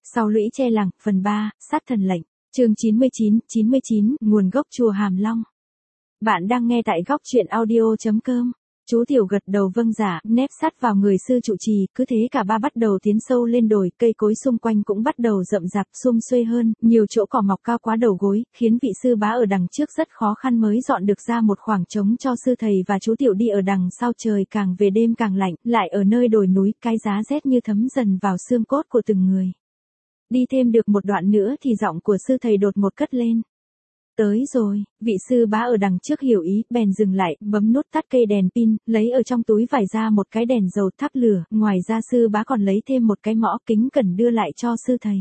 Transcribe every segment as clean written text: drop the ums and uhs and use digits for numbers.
Sau lũy che làng, phần 3, sát thần lệnh, chương 99, nguồn gốc chùa Hàm Long. Bạn đang nghe tại góc truyện audio.com. Chú Tiểu gật đầu vâng dạ, nép sát vào người sư trụ trì, cứ thế cả ba bắt đầu tiến sâu lên đồi, cây cối xung quanh cũng bắt đầu rậm rạp sum xuê hơn, nhiều chỗ cỏ mọc cao quá đầu gối, khiến vị sư bá ở đằng trước rất khó khăn mới dọn được ra một khoảng trống cho sư thầy và chú Tiểu đi ở đằng sau. Trời càng về đêm càng lạnh, lại ở nơi đồi núi, cái giá rét như thấm dần vào xương cốt của từng người. Đi thêm được một đoạn nữa thì giọng của sư thầy đột một cất lên. Tới rồi, vị sư bá ở đằng trước hiểu ý, bèn dừng lại, bấm nút tắt cây đèn pin, lấy ở trong túi vải ra một cái đèn dầu thắp lửa, ngoài ra sư bá còn lấy thêm một cái mõ kính cẩn đưa lại cho sư thầy.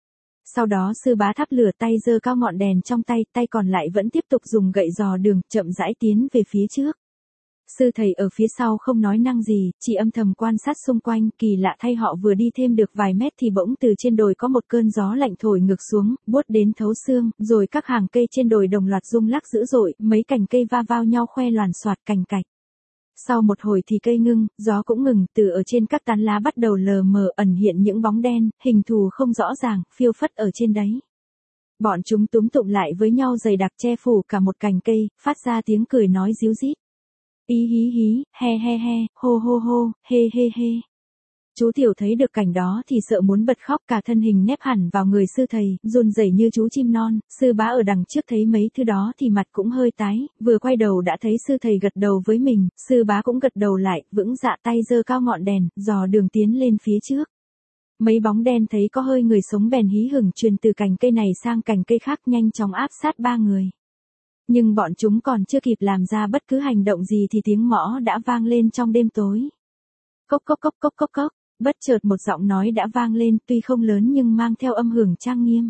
Sau đó sư bá thắp lửa, tay giơ cao ngọn đèn trong tay, tay còn lại vẫn tiếp tục dùng gậy dò đường, chậm rãi tiến về phía trước. Sư thầy ở phía sau không nói năng gì, chỉ âm thầm quan sát xung quanh. Kỳ lạ thay, họ vừa đi thêm được vài mét thì bỗng từ trên đồi có một cơn gió lạnh thổi ngược xuống, buốt đến thấu xương, rồi các hàng cây trên đồi đồng loạt rung lắc dữ dội, mấy cành cây va vào nhau khoe loàn xoạt cành cạch. Sau một hồi thì cây ngưng, gió cũng ngừng, từ ở trên các tán lá bắt đầu lờ mờ ẩn hiện những bóng đen, hình thù không rõ ràng, phiêu phất ở trên đấy. Bọn chúng túm tụm lại với nhau dày đặc che phủ cả một cành cây, phát ra tiếng cười nói ríu rít. Ý hí hí, he, hô hô hô, he. Chú Tiểu thấy được cảnh đó thì sợ muốn bật khóc, cả thân hình nép hẳn vào người sư thầy, run rẩy như chú chim non. Sư bá ở đằng trước thấy mấy thứ đó thì mặt cũng hơi tái, vừa quay đầu đã thấy sư thầy gật đầu với mình, sư bá cũng gật đầu lại, vững dạ tay giơ cao ngọn đèn, dò đường tiến lên phía trước. Mấy bóng đen thấy có hơi người sống bèn hí hửng truyền từ cành cây này sang cành cây khác, nhanh chóng áp sát ba người. Nhưng bọn chúng còn chưa kịp làm ra bất cứ hành động gì thì tiếng mõ đã vang lên trong đêm tối. Cốc cốc cốc cốc cốc cốc, bất chợt một giọng nói đã vang lên, tuy không lớn nhưng mang theo âm hưởng trang nghiêm.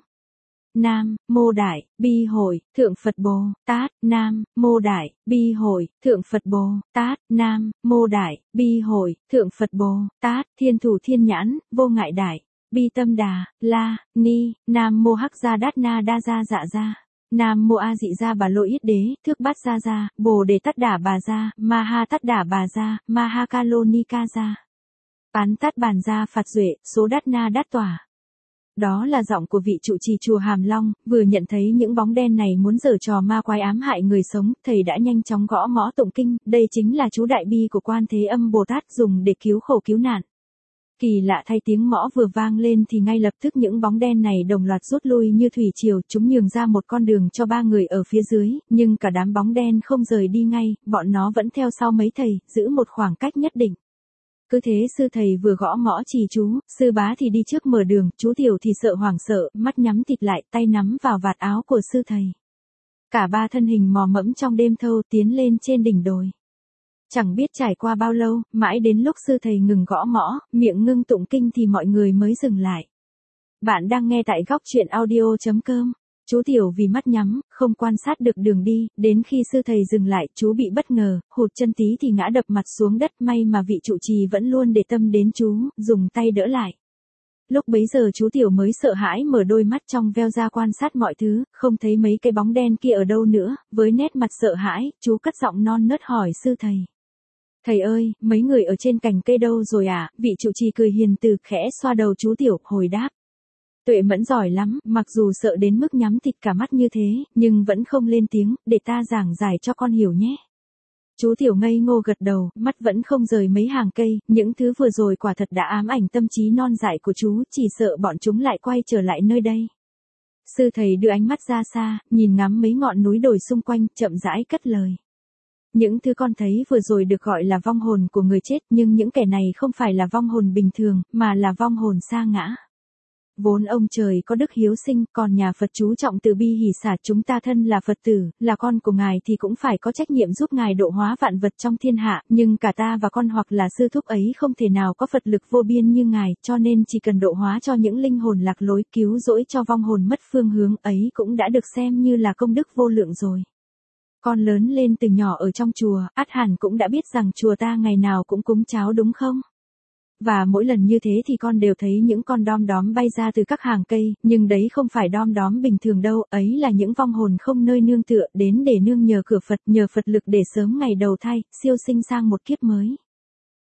Nam Mô Đại Bi Hội Thượng Phật Bồ Tát. Nam Mô Đại Bi Hội Thượng Phật Bồ Tát. Nam Mô Đại Bi Hội Thượng Phật Bồ Tát. Thiên thủ thiên nhãn, vô ngại đại, bi tâm đà, la, ni, Nam Mô Hắc Gia Đát Na Đa Gia Dạ Gia. Nam Mô A Dị Gia Bà Lô Yết Đế, Thước Bát Gia Gia, Bồ Đề Tát Đả Bà Gia, Ma Ha Tát Đả Bà Gia, Ma Ha Ca Lô Ni Ca Gia. Pán Tát Bàn Gia Phạt Duệ, Số Đát Na Đát Tỏa. Đó là giọng của vị trụ trì chùa Hàm Long. Vừa nhận thấy những bóng đen này muốn giở trò ma quái ám hại người sống, thầy đã nhanh chóng gõ mõ tụng kinh, đây chính là chú Đại Bi của Quan Thế Âm Bồ Tát dùng để cứu khổ cứu nạn. Kỳ lạ thay, tiếng mõ vừa vang lên thì ngay lập tức những bóng đen này đồng loạt rút lui như thủy triều, chúng nhường ra một con đường cho ba người ở phía dưới, nhưng cả đám bóng đen không rời đi ngay, bọn nó vẫn theo sau mấy thầy, giữ một khoảng cách nhất định. Cứ thế sư thầy vừa gõ mõ trì chú, sư bá thì đi trước mở đường, chú Tiểu thì sợ hoảng sợ, mắt nhắm thịt lại, tay nắm vào vạt áo của sư thầy. Cả ba thân hình mò mẫm trong đêm thâu tiến lên trên đỉnh đồi. Chẳng biết trải qua bao lâu, mãi đến lúc sư thầy ngừng gõ mõ, miệng ngưng tụng kinh thì mọi người mới dừng lại. Bạn đang nghe tại góc truyện audio.com. Chú Tiểu vì mắt nhắm, không quan sát được đường đi, đến khi sư thầy dừng lại, chú bị bất ngờ, hụt chân tí thì ngã đập mặt xuống đất, may mà vị trụ trì vẫn luôn để tâm đến chú, dùng tay đỡ lại. Lúc bấy giờ chú Tiểu mới sợ hãi mở đôi mắt trong veo ra quan sát mọi thứ, không thấy mấy cái bóng đen kia ở đâu nữa, với nét mặt sợ hãi, chú cất giọng non nớt hỏi sư thầy. Thầy ơi, mấy người ở trên cành cây đâu rồi à? Vị trụ trì cười hiền từ, khẽ xoa đầu chú Tiểu, hồi đáp. Tuệ Mẫn giỏi lắm, mặc dù sợ đến mức nhắm thịt cả mắt như thế, nhưng vẫn không lên tiếng, để ta giảng giải cho con hiểu nhé. Chú Tiểu ngây ngô gật đầu, mắt vẫn không rời mấy hàng cây, những thứ vừa rồi quả thật đã ám ảnh tâm trí non dại của chú, chỉ sợ bọn chúng lại quay trở lại nơi đây. Sư thầy đưa ánh mắt ra xa, nhìn ngắm mấy ngọn núi đồi xung quanh, chậm rãi cất lời. Những thứ con thấy vừa rồi được gọi là vong hồn của người chết, nhưng những kẻ này không phải là vong hồn bình thường, mà là vong hồn sa ngã. Vốn ông trời có đức hiếu sinh, còn nhà Phật chú trọng từ bi hỷ xả, chúng ta thân là Phật tử, là con của Ngài thì cũng phải có trách nhiệm giúp Ngài độ hóa vạn vật trong thiên hạ, nhưng cả ta và con hoặc là sư thúc ấy không thể nào có Phật lực vô biên như Ngài, cho nên chỉ cần độ hóa cho những linh hồn lạc lối, cứu rỗi cho vong hồn mất phương hướng ấy cũng đã được xem như là công đức vô lượng rồi. Con lớn lên từ nhỏ ở trong chùa, ắt hẳn cũng đã biết rằng chùa ta ngày nào cũng cúng cháo đúng không? Và mỗi lần như thế thì con đều thấy những con đom đóm bay ra từ các hàng cây, nhưng đấy không phải đom đóm bình thường đâu, ấy là những vong hồn không nơi nương tựa, đến để nương nhờ cửa Phật, nhờ Phật lực để sớm ngày đầu thai, siêu sinh sang một kiếp mới.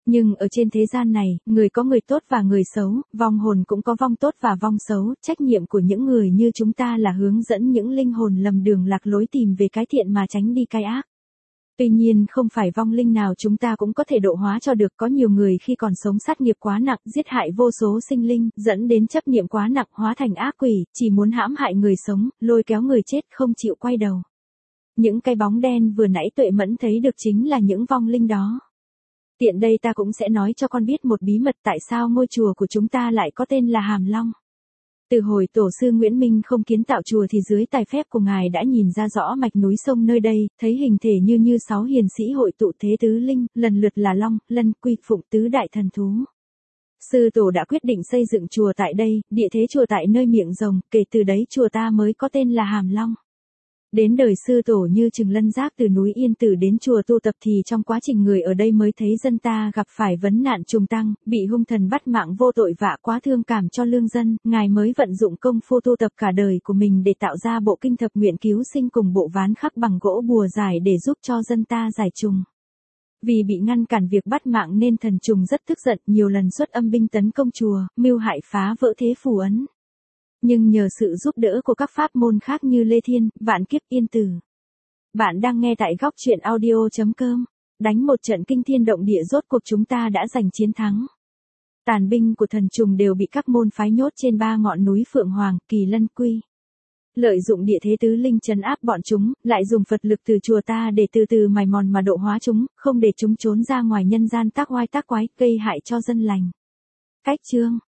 Nhưng ở trên thế gian này, người có người tốt và người xấu, vong hồn cũng có vong tốt và vong xấu, trách nhiệm của những người như chúng ta là hướng dẫn những linh hồn lầm đường lạc lối tìm về cái thiện mà tránh đi cái ác. Tuy nhiên không phải vong linh nào chúng ta cũng có thể độ hóa cho được, có nhiều người khi còn sống sát nghiệp quá nặng, giết hại vô số sinh linh, dẫn đến chấp niệm quá nặng hóa thành ác quỷ, chỉ muốn hãm hại người sống, lôi kéo người chết không chịu quay đầu. Những cái bóng đen vừa nãy Tuệ Mẫn thấy được chính là những vong linh đó. Tiện đây ta cũng sẽ nói cho con biết một bí mật tại sao ngôi chùa của chúng ta lại có tên là Hàm Long. Từ hồi tổ sư Nguyễn Minh không kiến tạo chùa thì dưới tài phép của ngài đã nhìn ra rõ mạch núi sông nơi đây, thấy hình thể như 6 hiền sĩ hội tụ thế tứ linh, lần lượt là Long, Lân, Quy, Phụng tứ đại thần thú. Sư tổ đã quyết định xây dựng chùa tại đây, địa thế chùa tại nơi miệng rồng, kể từ đấy chùa ta mới có tên là Hàm Long. Đến đời sư tổ như Trừng Lân Giác từ núi Yên Tử đến chùa tu tập thì trong quá trình người ở đây mới thấy dân ta gặp phải vấn nạn trùng tăng, bị hung thần bắt mạng vô tội vạ quá thương cảm cho lương dân, ngài mới vận dụng công phu tu tập cả đời của mình để tạo ra bộ kinh thập nguyện cứu sinh cùng bộ ván khắc bằng gỗ bùa giải để giúp cho dân ta giải trùng. Vì bị ngăn cản việc bắt mạng nên thần trùng rất tức giận, nhiều lần xuất âm binh tấn công chùa, mưu hại phá vỡ thế phù ấn. Nhưng nhờ sự giúp đỡ của các pháp môn khác như Lê Thiên, Vạn Kiếp, Yên Tử. Bạn đang nghe tại góc truyện audio.com. Đánh một trận kinh thiên động địa rốt cuộc chúng ta đã giành chiến thắng. Tàn binh của thần trùng đều bị các môn phái nhốt trên 3 ngọn núi Phượng Hoàng, Kỳ Lân, Quy. Lợi dụng địa thế tứ linh trấn áp bọn chúng, lại dùng Phật lực từ chùa ta để từ từ mài mòn mà độ hóa chúng, không để chúng trốn ra ngoài nhân gian tác oai tác quái, gây hại cho dân lành. Cách chương